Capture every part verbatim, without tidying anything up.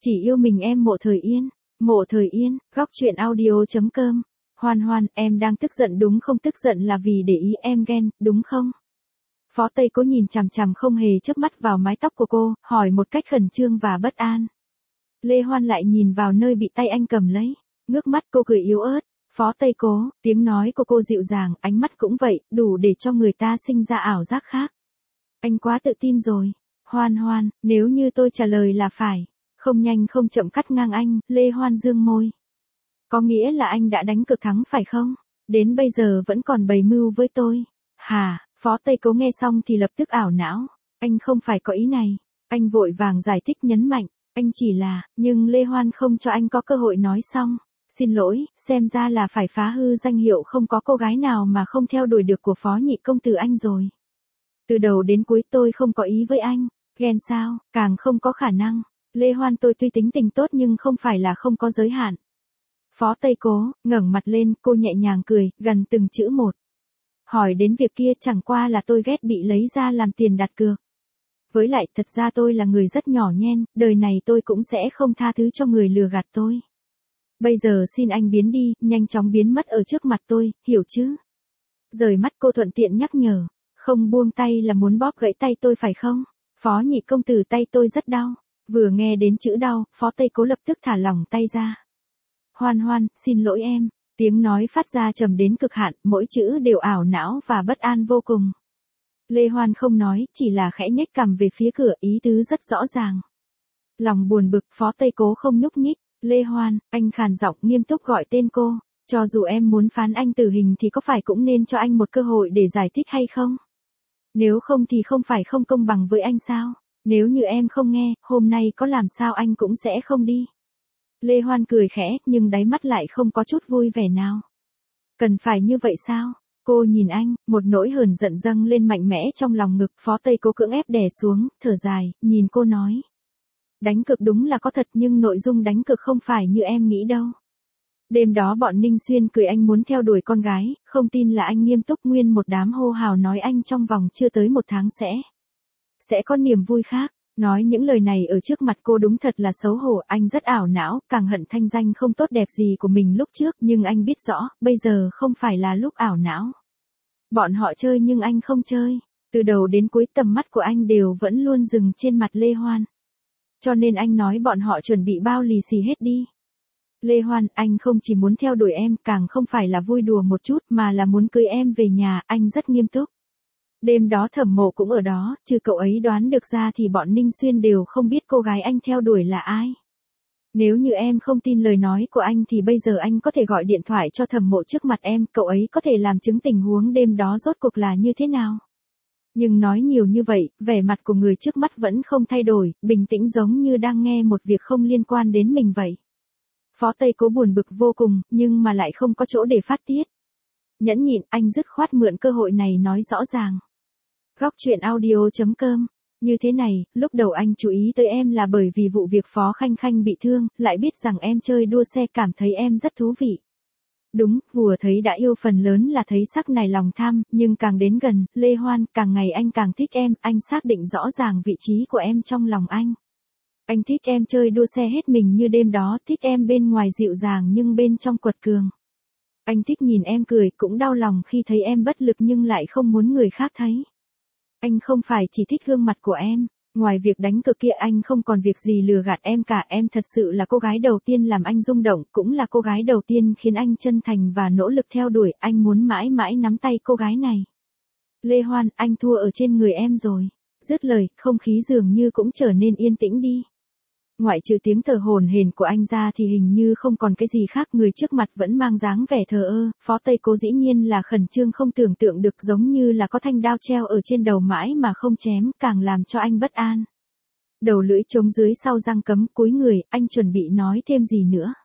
Chỉ yêu mình em Mộ Thời Yên. Mộ Thời Yên, góc truyện audio.com. Hoan Hoan, em đang tức giận đúng không? Tức giận là vì để ý em ghen, đúng không? Phó Tây Cố nhìn chằm chằm không hề chớp mắt vào mái tóc của cô, hỏi một cách khẩn trương và bất an. Lê Hoan lại nhìn vào nơi bị tay anh cầm lấy, ngước mắt cô cười yếu ớt. Phó Tây Cố, tiếng nói của cô dịu dàng, ánh mắt cũng vậy, đủ để cho người ta sinh ra ảo giác khác. Anh quá tự tin rồi. Hoan Hoan, nếu như tôi trả lời là phải. Không nhanh không chậm cắt ngang anh, Lê Hoan dương môi. Có nghĩa là anh đã đánh cược thắng phải không? Đến bây giờ vẫn còn bày mưu với tôi. Hà, Phó Tây Cố nghe xong thì lập tức ảo não. Anh không phải có ý này. Anh vội vàng giải thích nhấn mạnh. Anh chỉ là, nhưng Lê Hoan không cho anh có cơ hội nói xong. Xin lỗi, xem ra là phải phá hư danh hiệu không có cô gái nào mà không theo đuổi được của Phó nhị công tử anh rồi. Từ đầu đến cuối tôi không có ý với anh. Ghen sao, càng không có khả năng. Lê Hoan, tôi tuy tính tình tốt nhưng không phải là không có giới hạn. Phó Tây Cố, ngẩng mặt lên, cô nhẹ nhàng cười, gần từng chữ một. Hỏi đến việc kia chẳng qua là tôi ghét bị lấy ra làm tiền đặt cược. Với lại thật ra tôi là người rất nhỏ nhen, đời này tôi cũng sẽ không tha thứ cho người lừa gạt tôi. Bây giờ xin anh biến đi, nhanh chóng biến mất ở trước mặt tôi, hiểu chứ? Rời mắt cô thuận tiện nhắc nhở, không buông tay là muốn bóp gãy tay tôi phải không? Phó nhị công tử, tay tôi rất đau. Vừa nghe đến chữ đau, Phó Tây Cố lập tức thả lỏng tay ra. Hoan Hoan, xin lỗi em. Tiếng nói phát ra trầm đến cực hạn, mỗi chữ đều ảo não và bất an vô cùng. Lê Hoan không nói, chỉ là khẽ nhếch cằm về phía cửa, ý tứ rất rõ ràng. Lòng buồn bực, Phó Tây Cố không nhúc nhích. Lê Hoan, anh khàn giọng nghiêm túc gọi tên cô. Cho dù em muốn phán anh tử hình thì có phải cũng nên cho anh một cơ hội để giải thích hay không? Nếu không thì không phải không công bằng với anh sao? Nếu như em không nghe, hôm nay có làm sao anh cũng sẽ không đi. Lê Hoan cười khẽ, nhưng đáy mắt lại không có chút vui vẻ nào. Cần phải như vậy sao? Cô nhìn anh, một nỗi hờn giận dâng lên mạnh mẽ trong lòng ngực. Phó Tây Cố cưỡng ép đè xuống, thở dài, nhìn cô nói. Đánh cược đúng là có thật nhưng nội dung đánh cược không phải như em nghĩ đâu. Đêm đó bọn Ninh Xuyên cười anh muốn theo đuổi con gái, không tin là anh nghiêm túc, nguyên một đám hô hào nói anh trong vòng chưa tới một tháng sẽ. Sẽ có niềm vui khác. Nói những lời này ở trước mặt cô đúng thật là xấu hổ, anh rất ảo não, càng hận thanh danh không tốt đẹp gì của mình lúc trước, nhưng anh biết rõ, bây giờ không phải là lúc ảo não. Bọn họ chơi nhưng anh không chơi. Từ đầu đến cuối tầm mắt của anh đều vẫn luôn dừng trên mặt Lê Hoan. Cho nên anh nói bọn họ chuẩn bị bao lì xì hết đi. Lê Hoan, anh không chỉ muốn theo đuổi em, càng không phải là vui đùa một chút mà là muốn cưới em về nhà, anh rất nghiêm túc. Đêm đó Thẩm Mộ cũng ở đó, trừ cậu ấy đoán được ra thì bọn Ninh Xuyên đều không biết cô gái anh theo đuổi là ai. Nếu như em không tin lời nói của anh thì bây giờ anh có thể gọi điện thoại cho Thẩm Mộ trước mặt em, cậu ấy có thể làm chứng tình huống đêm đó rốt cuộc là như thế nào. Nhưng nói nhiều như vậy, vẻ mặt của người trước mắt vẫn không thay đổi, bình tĩnh giống như đang nghe một việc không liên quan đến mình vậy. Phó Tây Cố buồn bực vô cùng, nhưng mà lại không có chỗ để phát tiết. Nhẫn nhịn, anh dứt khoát mượn cơ hội này nói rõ ràng. Góc truyện audio.com. Như thế này, lúc đầu anh chú ý tới em là bởi vì vụ việc Phó Khanh Khanh bị thương, lại biết rằng em chơi đua xe cảm thấy em rất thú vị. Đúng, vừa thấy đã yêu phần lớn là thấy sắc này lòng tham, nhưng càng đến gần, Lê Hoan, càng ngày anh càng thích em, anh xác định rõ ràng vị trí của em trong lòng anh. Anh thích em chơi đua xe hết mình như đêm đó, thích em bên ngoài dịu dàng nhưng bên trong quật cường. Anh thích nhìn em cười, cũng đau lòng khi thấy em bất lực nhưng lại không muốn người khác thấy. Anh không phải chỉ thích gương mặt của em, ngoài việc đánh cược kia anh không còn việc gì lừa gạt em cả, em thật sự là cô gái đầu tiên làm anh rung động, cũng là cô gái đầu tiên khiến anh chân thành và nỗ lực theo đuổi, anh muốn mãi mãi nắm tay cô gái này. Lê Hoan, anh thua ở trên người em rồi. Dứt lời, không khí dường như cũng trở nên yên tĩnh đi. Ngoại trừ tiếng thở hổn hển của anh ra thì hình như không còn cái gì khác, người trước mặt vẫn mang dáng vẻ thờ ơ. Phó Tây Cố dĩ nhiên là khẩn trương không tưởng tượng được, giống như là có thanh đao treo ở trên đầu mãi mà không chém, càng làm cho anh bất an. Đầu lưỡi trống dưới sau răng cấm, cúi người, anh chuẩn bị nói thêm gì nữa.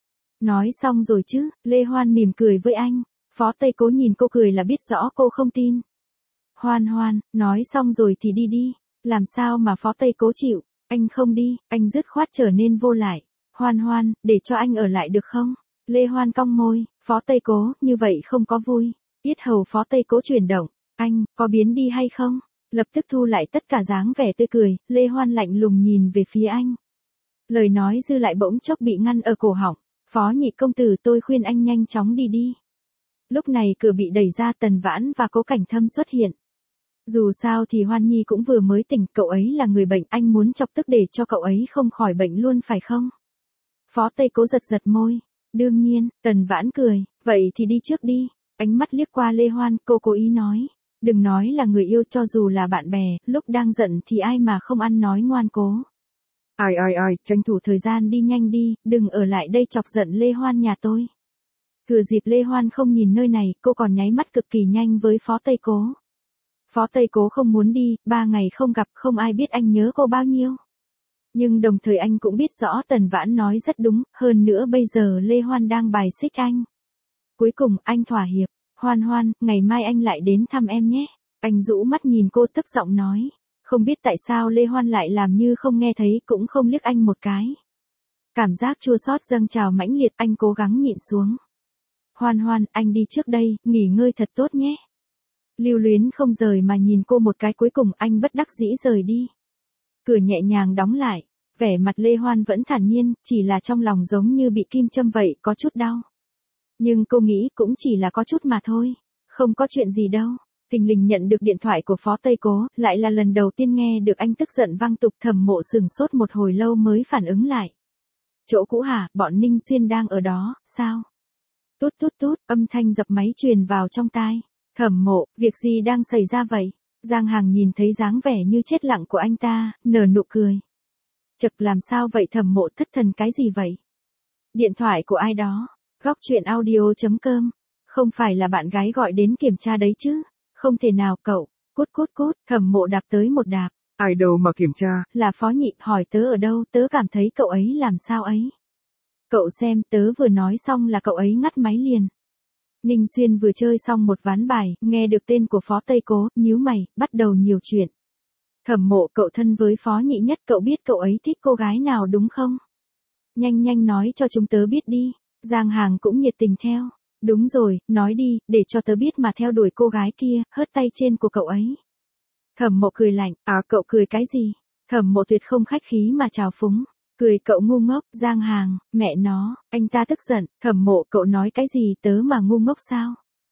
Nói xong rồi chứ? Lê Hoan mỉm cười với anh. Phó Tây Cố nhìn cô cười là biết rõ cô không tin. Hoan Hoan, nói xong rồi thì đi đi. Làm sao mà Phó Tây Cố chịu? Anh không đi, anh dứt khoát trở nên vô lại. Hoan Hoan, để cho anh ở lại được không? Lê Hoan cong môi, Phó Tây Cố, như vậy không có vui. Yết hầu Phó Tây Cố chuyển động, anh, có biến đi hay không? Lập tức thu lại tất cả dáng vẻ tươi cười, Lê Hoan lạnh lùng nhìn về phía anh. Lời nói dư lại bỗng chốc bị ngăn ở cổ họng. Phó nhị công tử, tôi khuyên anh nhanh chóng đi đi. Lúc này cửa bị đẩy ra, Tần Vãn và Cố Cảnh Thâm xuất hiện. Dù sao thì Hoan Nhi cũng vừa mới tỉnh, cậu ấy là người bệnh, anh muốn chọc tức để cho cậu ấy không khỏi bệnh luôn phải không? Phó Tây Cố giật giật môi. Đương nhiên, Tần Vãn cười, vậy thì đi trước đi. Ánh mắt liếc qua Lê Hoan, cô cố ý nói. Đừng nói là người yêu, cho dù là bạn bè, lúc đang giận thì ai mà không ăn nói ngoan cố. Ai ai ai, tranh thủ thời gian đi nhanh đi, đừng ở lại đây chọc giận Lê Hoan nhà tôi. Thừa dịp Lê Hoan không nhìn nơi này, cô còn nháy mắt cực kỳ nhanh với Phó Tây Cố. Phó Tây Cố không muốn đi, ba ngày không gặp không ai biết anh nhớ cô bao nhiêu. Nhưng đồng thời anh cũng biết rõ Tần Vãn nói rất đúng, hơn nữa bây giờ Lê Hoan đang bài xích anh. Cuối cùng anh thỏa hiệp, Hoan Hoan, ngày mai anh lại đến thăm em nhé. Anh rũ mắt nhìn cô thấp giọng nói. Không biết tại sao Lê Hoan lại làm như không nghe thấy, cũng không liếc anh một cái. Cảm giác chua xót dâng trào mãnh liệt, anh cố gắng nhịn xuống. Hoan Hoan, anh đi trước đây, nghỉ ngơi thật tốt nhé. Lưu Luyến không rời mà nhìn cô một cái, cuối cùng anh bất đắc dĩ rời đi. Cửa nhẹ nhàng đóng lại, vẻ mặt Lê Hoan vẫn thản nhiên, chỉ là trong lòng giống như bị kim châm vậy, có chút đau. Nhưng cô nghĩ cũng chỉ là có chút mà thôi, không có chuyện gì đâu. Tình lình nhận được điện thoại của Phó Tây Cố, lại là lần đầu tiên nghe được anh tức giận vang tục. Thẩm Mộ sừng sốt một hồi lâu mới phản ứng lại. Chỗ cũ hả, bọn Ninh Xuyên đang ở đó, sao? Tút tút tút, âm thanh dập máy truyền vào trong tai. Thẩm Mộ, việc gì đang xảy ra vậy? Giang Hàng nhìn thấy dáng vẻ như chết lặng của anh ta, nở nụ cười. Chật, làm sao vậy Thẩm Mộ, thất thần cái gì vậy? Điện thoại của ai đó? Góc chuyện audio chấm com. Không phải là bạn gái gọi đến kiểm tra đấy chứ? Không thể nào cậu. Cút cút cút, Thẩm Mộ đạp tới một đạp. Ai đâu mà kiểm tra? Là Phó Nhị, hỏi tớ ở đâu, tớ cảm thấy cậu ấy làm sao ấy. Cậu xem, tớ vừa nói xong là cậu ấy ngắt máy liền. Ninh Xuyên vừa chơi xong một ván bài, nghe được tên của Phó Tây Cố, nhíu mày, bắt đầu nhiều chuyện. Thẩm Mộ, cậu thân với Phó Nhị nhất, cậu biết cậu ấy thích cô gái nào đúng không? Nhanh nhanh nói cho chúng tớ biết đi. Giang Hàng cũng nhiệt tình theo. Đúng rồi, nói đi, để cho tớ biết mà theo đuổi cô gái kia, hớt tay trên của cậu ấy. Thẩm Mộ cười lạnh, à cậu cười cái gì? Thẩm Mộ tuyệt không khách khí mà chào phúng. Cười cậu ngu ngốc. Giang Hàng, mẹ nó, anh ta tức giận. Thẩm Mộ, cậu nói cái gì, tớ mà ngu ngốc sao?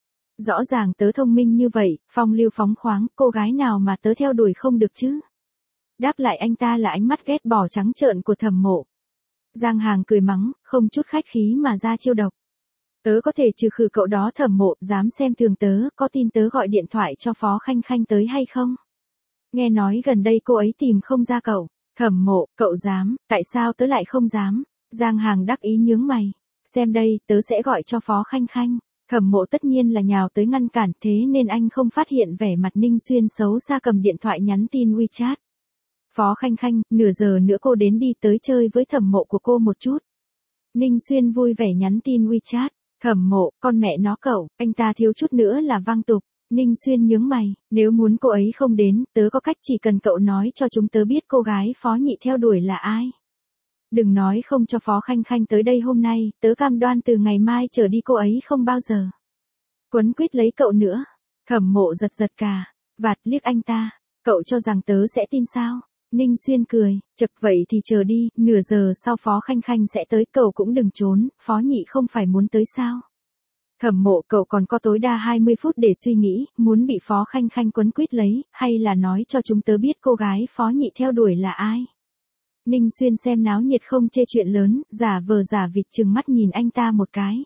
Rõ ràng tớ thông minh như vậy, phong lưu phóng khoáng, cô gái nào mà tớ theo đuổi không được chứ? Đáp lại anh ta là ánh mắt ghét bỏ trắng trợn của Thẩm Mộ. Giang Hàng cười mắng, không chút khách khí mà ra chiêu độc. Tớ có thể trừ khử cậu đó. Thẩm Mộ, dám xem thường tớ, có tin tớ gọi điện thoại cho Phó Khanh Khanh tới hay không? Nghe nói gần đây cô ấy tìm không ra cậu. Thẩm Mộ, cậu dám, tại sao tớ lại không dám? Giang Hàng đắc ý nhướng mày. Xem đây, tớ sẽ gọi cho Phó Khanh Khanh. Thẩm Mộ tất nhiên là nhào tới ngăn cản, thế nên anh không phát hiện vẻ mặt Ninh Xuyên xấu xa cầm điện thoại nhắn tin WeChat. Phó Khanh Khanh, nửa giờ nữa cô đến đi, tới chơi với Thẩm Mộ của cô một chút. Ninh Xuyên vui vẻ nhắn tin WeChat. Thẩm Mộ, con mẹ nó cậu, anh ta thiếu chút nữa là văng tục. Ninh Xuyên nhướng mày, nếu muốn cô ấy không đến, tớ có cách, chỉ cần cậu nói cho chúng tớ biết cô gái Phó Nhị theo đuổi là ai. Đừng nói không cho Phó Khanh Khanh tới đây hôm nay, tớ cam đoan từ ngày mai trở đi cô ấy không bao giờ quấn quýt lấy cậu nữa. Thẩm Mộ giật giật cả vạt liếc anh ta, cậu cho rằng tớ sẽ tin sao? Ninh Xuyên cười, chật vậy thì chờ đi, nửa giờ sau Phó Khanh Khanh sẽ tới, cậu cũng đừng trốn, Phó Nhị không phải muốn tới sao? Thẩm Mộ, cậu còn có tối đa hai mươi phút để suy nghĩ, muốn bị Phó Khanh Khanh quấn quýt lấy, hay là nói cho chúng tớ biết cô gái Phó Nhị theo đuổi là ai? Ninh Xuyên xem náo nhiệt không chê chuyện lớn, giả vờ giả vịt trừng mắt nhìn anh ta một cái.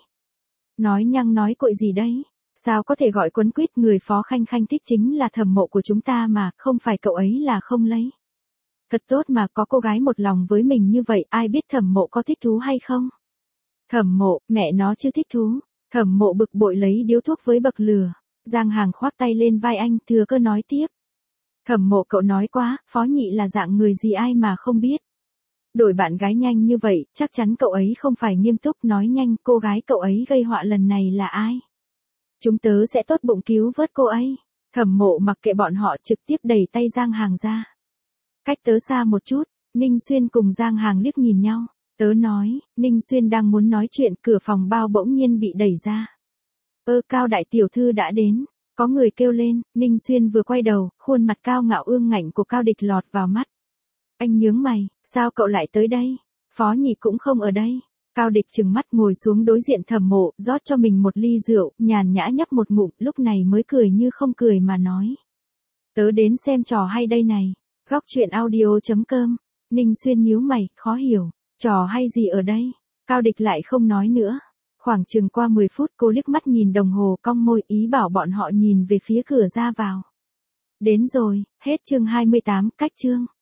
Nói nhăng nói cội gì đấy? Sao có thể gọi quấn quýt, người Phó Khanh Khanh thích chính là Thẩm Mộ của chúng ta mà, không phải cậu ấy là không lấy. Thật tốt mà, có cô gái một lòng với mình như vậy, ai biết Thẩm Mộ có thích thú hay không? Thẩm Mộ, mẹ nó chưa thích thú. Thẩm Mộ bực bội lấy điếu thuốc với bậc lửa. Giang Hàng khoác tay lên vai anh, thừa cơ nói tiếp. Thẩm Mộ, cậu nói quá, Phó Nhị là dạng người gì ai mà không biết. Đổi bạn gái nhanh như vậy, chắc chắn cậu ấy không phải nghiêm túc, nói nhanh, cô gái cậu ấy gây họa lần này là ai? Chúng tớ sẽ tốt bụng cứu vớt cô ấy. Thẩm Mộ mặc kệ bọn họ, trực tiếp đẩy tay Giang Hàng ra. Cách tớ xa một chút. Ninh Xuyên cùng Giang Hàng liếc nhìn nhau. Tớ nói, Ninh Xuyên đang muốn nói chuyện, cửa phòng bao bỗng nhiên bị đẩy ra. Ơ, Cao đại tiểu thư đã đến. Có người kêu lên. Ninh Xuyên vừa quay đầu, khuôn mặt cao ngạo ương ngạnh của Cao Địch lọt vào mắt. Anh nhướng mày, sao cậu lại tới đây? Phó Nhị cũng không ở đây. Cao Địch trừng mắt ngồi xuống đối diện Thẩm Mộ, rót cho mình một ly rượu, nhàn nhã nhấp một ngụm, lúc này mới cười như không cười mà nói. Tớ đến xem trò hay đây này. Góc truyện audio chấm com. Ninh Xuyên nhíu mày, khó hiểu. Trò hay gì ở đây? Cao Địch lại không nói nữa. Khoảng chừng qua mười phút cô liếc mắt nhìn đồng hồ cong môi ý bảo bọn họ nhìn về phía cửa ra vào. Đến rồi, hết chương hai mươi tám, cách chương.